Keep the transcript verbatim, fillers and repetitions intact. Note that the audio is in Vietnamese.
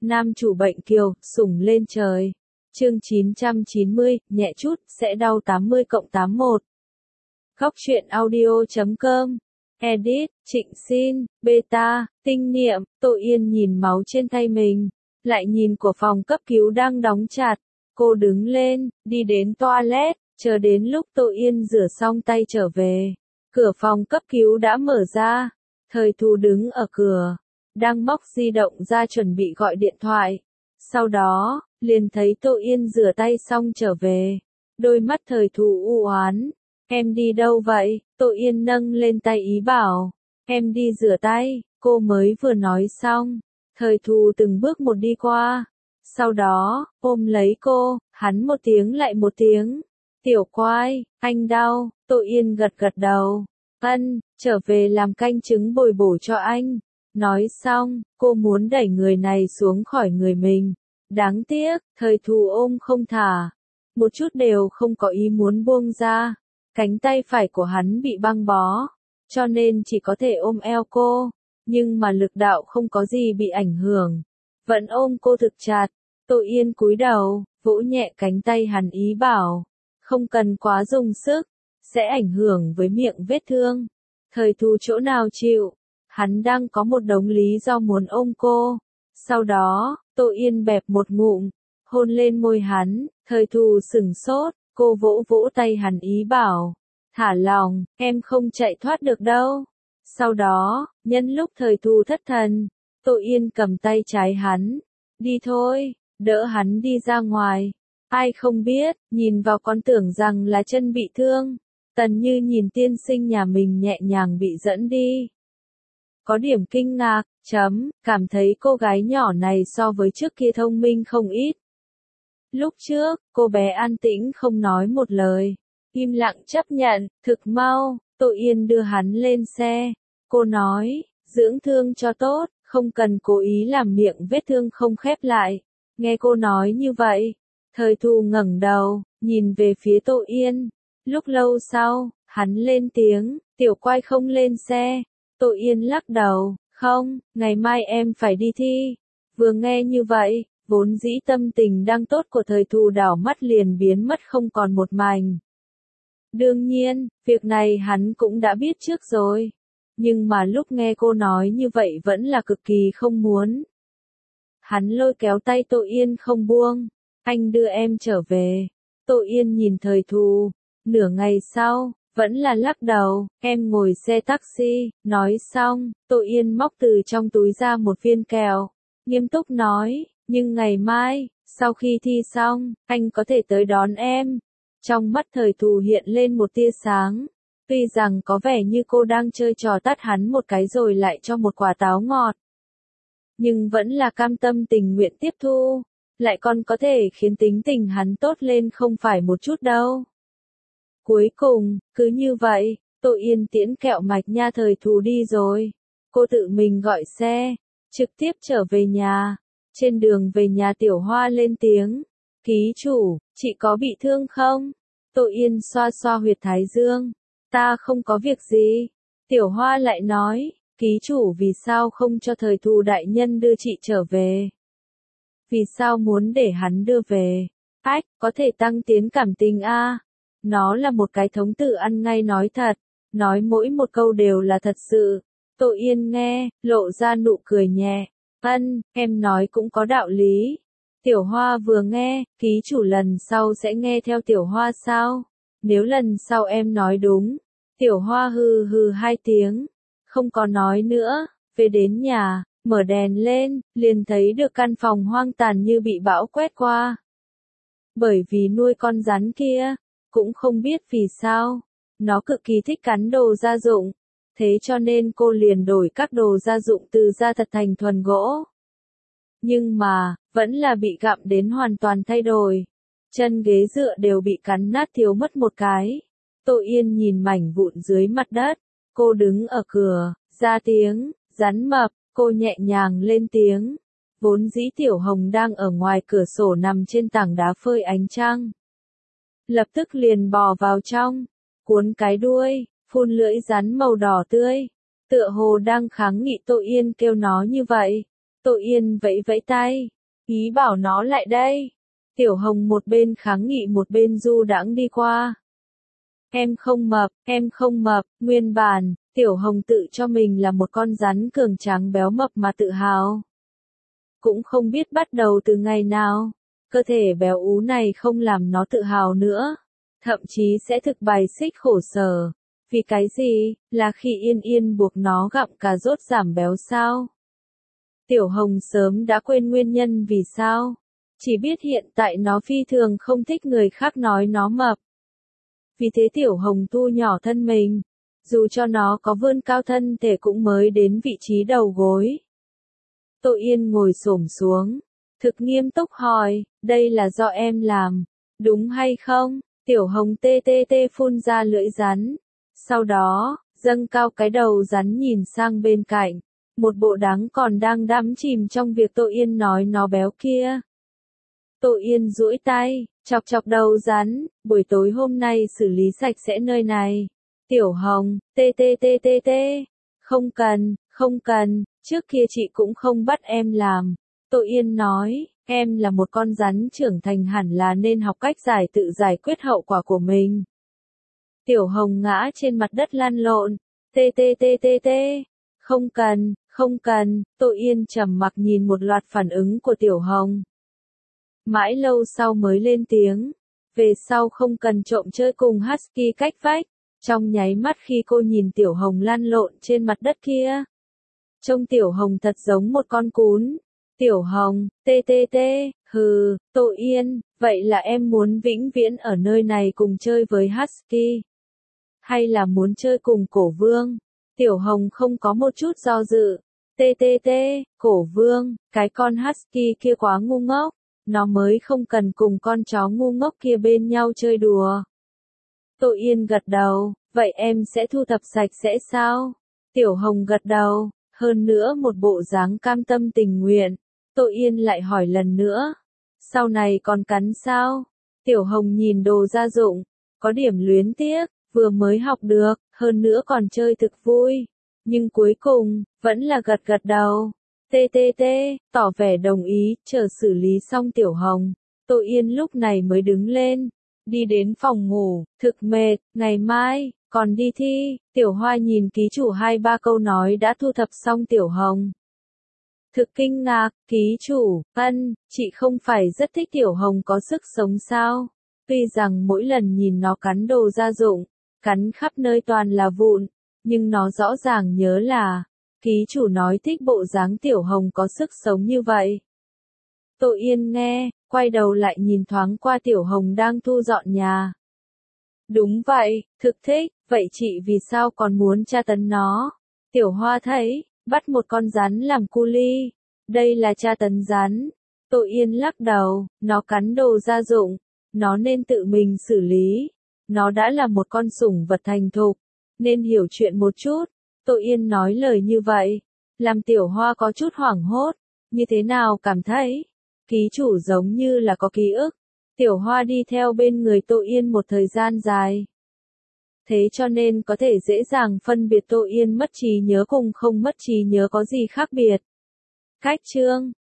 Nam chủ bệnh kiều, sủng lên trời. Chương chín trăm chín mươi, nhẹ chút, sẽ đau tám mươi cộng tám mươi mốt. Góc truyện audio chấm com. Edit, Trịnh Xin, Beta, Tinh Niệm. Tô Yên nhìn máu trên tay mình, lại nhìn của phòng cấp cứu đang đóng chặt. Cô đứng lên, đi đến toilet, chờ đến lúc Tô Yên rửa xong tay trở về. Cửa phòng cấp cứu đã mở ra. Thời Thù đứng ở cửa, đang móc di động ra chuẩn bị gọi điện thoại. Sau đó, liền thấy Tô Yên rửa tay xong trở về. Đôi mắt Thời Thù u oán. Em đi đâu vậy? Tô Yên nâng lên tay ý bảo. Em đi rửa tay. Cô mới vừa nói xong. Thời Thù từng bước một đi qua. Sau đó, ôm lấy cô, hắn một tiếng lại một tiếng. Tiểu Quai, anh đau. Tô Yên gật gật đầu. Ân, trở về làm canh trứng bồi bổ cho anh. Nói xong, cô muốn đẩy người này xuống khỏi người mình. Đáng tiếc, Thời Thù ôm không thả. Một chút đều không có ý muốn buông ra. Cánh tay phải của hắn bị băng bó, cho nên chỉ có thể ôm eo cô. Nhưng mà lực đạo không có gì bị ảnh hưởng. Vẫn ôm cô thực chặt. Tô Yên cúi đầu, vỗ nhẹ cánh tay hắn ý bảo. Không cần quá dùng sức, sẽ ảnh hưởng với miệng vết thương. Thời Thù chỗ nào chịu. Hắn đang có một đống lý do muốn ôm cô. Sau đó, Tô Yên bẹp một ngụm, hôn lên môi hắn. Thời Thù sửng sốt, cô vỗ vỗ tay hắn ý bảo. Thả lòng, em không chạy thoát được đâu. Sau đó, nhân lúc Thời Thù thất thần, Tô Yên cầm tay trái hắn. Đi thôi, đỡ hắn đi ra ngoài. Ai không biết, nhìn vào còn tưởng rằng là chân bị thương. Tần Như nhìn tiên sinh nhà mình nhẹ nhàng bị dẫn đi. Có điểm kinh ngạc, chấm, cảm thấy cô gái nhỏ này so với trước kia thông minh không ít. Lúc trước, cô bé an tĩnh không nói một lời, im lặng chấp nhận. Thực mau, Tô Yên đưa hắn lên xe. Cô nói, dưỡng thương cho tốt, không cần cố ý làm miệng vết thương không khép lại. Nghe cô nói như vậy, Thời Thù ngẩng đầu, nhìn về phía Tô Yên. Lúc lâu sau, hắn lên tiếng, Tiểu Quai không lên xe. Tô Yên lắc đầu, không, ngày mai em phải đi thi. Vừa nghe như vậy, vốn dĩ tâm tình đang tốt của Thời Thù đảo mắt liền biến mất không còn một mảnh. Đương nhiên, việc này hắn cũng đã biết trước rồi. Nhưng mà lúc nghe cô nói như vậy vẫn là cực kỳ không muốn. Hắn lôi kéo tay Tô Yên không buông. Anh đưa em trở về. Tô Yên nhìn Thời Thù. Nửa ngày sau, vẫn là lắc đầu. Em ngồi xe taxi. Nói xong, Tô Yên móc từ trong túi ra một viên kẹo. Nghiêm túc nói, nhưng ngày mai, sau khi thi xong, anh có thể tới đón em. Trong mắt Thời Thù hiện lên một tia sáng. Tuy rằng có vẻ như cô đang chơi trò tát hắn một cái rồi lại cho một quả táo ngọt. Nhưng vẫn là cam tâm tình nguyện tiếp thu. Lại còn có thể khiến tính tình hắn tốt lên không phải một chút đâu. Cuối cùng, cứ như vậy, Tô Yên tiễn kẹo mạch nha Thời Thù đi rồi. Cô tự mình gọi xe, trực tiếp trở về nhà. Trên đường về nhà Tiểu Hoa lên tiếng. Ký chủ, chị có bị thương không? Tô Yên xoa xoa huyệt thái dương. Ta không có việc gì. Tiểu Hoa lại nói, ký chủ vì sao không cho Thời Thù đại nhân đưa chị trở về? Vì sao muốn để hắn đưa về? Ách, có thể tăng tiến cảm tình a. À? Nó là một cái thống tự ăn ngay nói thật. Nói mỗi một câu đều là thật sự. Tô Yên nghe, lộ ra nụ cười nhẹ. Ân, em nói cũng có đạo lý. Tiểu Hoa vừa nghe, ký chủ lần sau sẽ nghe theo Tiểu Hoa sao? Nếu lần sau em nói đúng. Tiểu Hoa hừ hừ hai tiếng. Không có nói nữa. Về đến nhà, mở đèn lên, liền thấy được căn phòng hoang tàn như bị bão quét qua. Bởi vì nuôi con rắn kia, cũng không biết vì sao, nó cực kỳ thích cắn đồ gia dụng. Thế cho nên cô liền đổi các đồ gia dụng từ da thật thành thuần gỗ. Nhưng mà, vẫn là bị gặm đến hoàn toàn thay đổi. Chân ghế dựa đều bị cắn nát thiếu mất một cái. Tô Yên nhìn mảnh vụn dưới mặt đất. Cô đứng ở cửa, ra tiếng, rắn mập, cô nhẹ nhàng lên tiếng. Vốn dĩ Tiểu Hồng đang ở ngoài cửa sổ nằm trên tảng đá phơi ánh trăng. Lập tức liền bò vào trong, cuốn cái đuôi, phun lưỡi rắn màu đỏ tươi. Tựa hồ đang kháng nghị Tô Yên kêu nó như vậy. Tô Yên vẫy vẫy tay, ý bảo nó lại đây. Tiểu Hồng một bên kháng nghị một bên du đãng đi qua. Em không mập, em không mập, nguyên bản, Tiểu Hồng tự cho mình là một con rắn cường tráng béo mập mà tự hào. Cũng không biết bắt đầu từ ngày nào, cơ thể béo ú này không làm nó tự hào nữa, thậm chí sẽ thực bài xích khổ sở. Vì cái gì, là khi Yên Yên buộc nó gặm cà rốt giảm béo sao? Tiểu Hồng sớm đã quên nguyên nhân vì sao, chỉ biết hiện tại nó phi thường không thích người khác nói nó mập. Vì thế Tiểu Hồng thu nhỏ thân mình, dù cho nó có vươn cao thân thể cũng mới đến vị trí đầu gối. Tô Yên ngồi xổm xuống, thực nghiêm túc hỏi, đây là do em làm, đúng hay không? Tiểu Hồng tê tê tê phun ra lưỡi rắn, sau đó, dâng cao cái đầu rắn nhìn sang bên cạnh, một bộ dáng còn đang đắm chìm trong việc Tô Yên nói nó béo kia. Tô Yên duỗi tay, chọc chọc đầu rắn, buổi tối hôm nay xử lý sạch sẽ nơi này. Tiểu Hồng, tê tê tê tê tê, không cần, không cần, trước kia chị cũng không bắt em làm. Tô Yên nói, em là một con rắn trưởng thành hẳn là nên học cách giải tự giải quyết hậu quả của mình. Tiểu Hồng ngã trên mặt đất lăn lộn, tê tê tê tê tê, không cần, không cần, Tô Yên trầm mặc nhìn một loạt phản ứng của Tiểu Hồng. Mãi lâu sau mới lên tiếng, về sau không cần trộm chơi cùng Husky cách vách, trong nháy mắt khi cô nhìn Tiểu Hồng lăn lộn trên mặt đất kia. Trông Tiểu Hồng thật giống một con cún. Tiểu Hồng, tê tê tê, hừ, Tô Yên, vậy là em muốn vĩnh viễn ở nơi này cùng chơi với Husky? Hay là muốn chơi cùng Cổ Vương? Tiểu Hồng không có một chút do dự. Tê tê tê, Cổ Vương, cái con Husky kia quá ngu ngốc. Nó mới không cần cùng con chó ngu ngốc kia bên nhau chơi đùa. Tô Yên gật đầu, vậy em sẽ thu thập sạch sẽ sao? Tiểu Hồng gật đầu, hơn nữa một bộ dáng cam tâm tình nguyện. Tô Yên lại hỏi lần nữa, sau này còn cắn sao? Tiểu Hồng nhìn đồ gia dụng, có điểm luyến tiếc, vừa mới học được, hơn nữa còn chơi thực vui. Nhưng cuối cùng, vẫn là gật gật đầu. Tê tê tê, tỏ vẻ đồng ý, chờ xử lý xong Tiểu Hồng. Tô Yên lúc này mới đứng lên, đi đến phòng ngủ, thực mệt, ngày mai, còn đi thi. Tiểu Hoa nhìn ký chủ hai ba câu nói đã thu thập xong Tiểu Hồng. Thực kinh ngạc, ký chủ, ân, chị không phải rất thích Tiểu Hồng có sức sống sao? Tuy rằng mỗi lần nhìn nó cắn đồ gia dụng, cắn khắp nơi toàn là vụn, nhưng nó rõ ràng nhớ là, ký chủ nói thích bộ dáng Tiểu Hồng có sức sống như vậy. Tô Yên nghe, quay đầu lại nhìn thoáng qua Tiểu Hồng đang thu dọn nhà. Đúng vậy, thực thích, vậy chị vì sao còn muốn tra tấn nó? Tiểu Hoa thấy, bắt một con rắn làm cu li, đây là tra tấn rắn. Tô Yên lắc đầu, nó cắn đồ gia dụng, nó nên tự mình xử lý. Nó đã là một con sủng vật thành thục, nên hiểu chuyện một chút. Tô Yên nói lời như vậy, làm Tiểu Hoa có chút hoảng hốt, như thế nào cảm thấy? Ký chủ giống như là có ký ức. Tiểu Hoa đi theo bên người Tô Yên một thời gian dài. Thế cho nên có thể dễ dàng phân biệt Tô Yên mất trí nhớ cùng không mất trí nhớ có gì khác biệt. Cách chương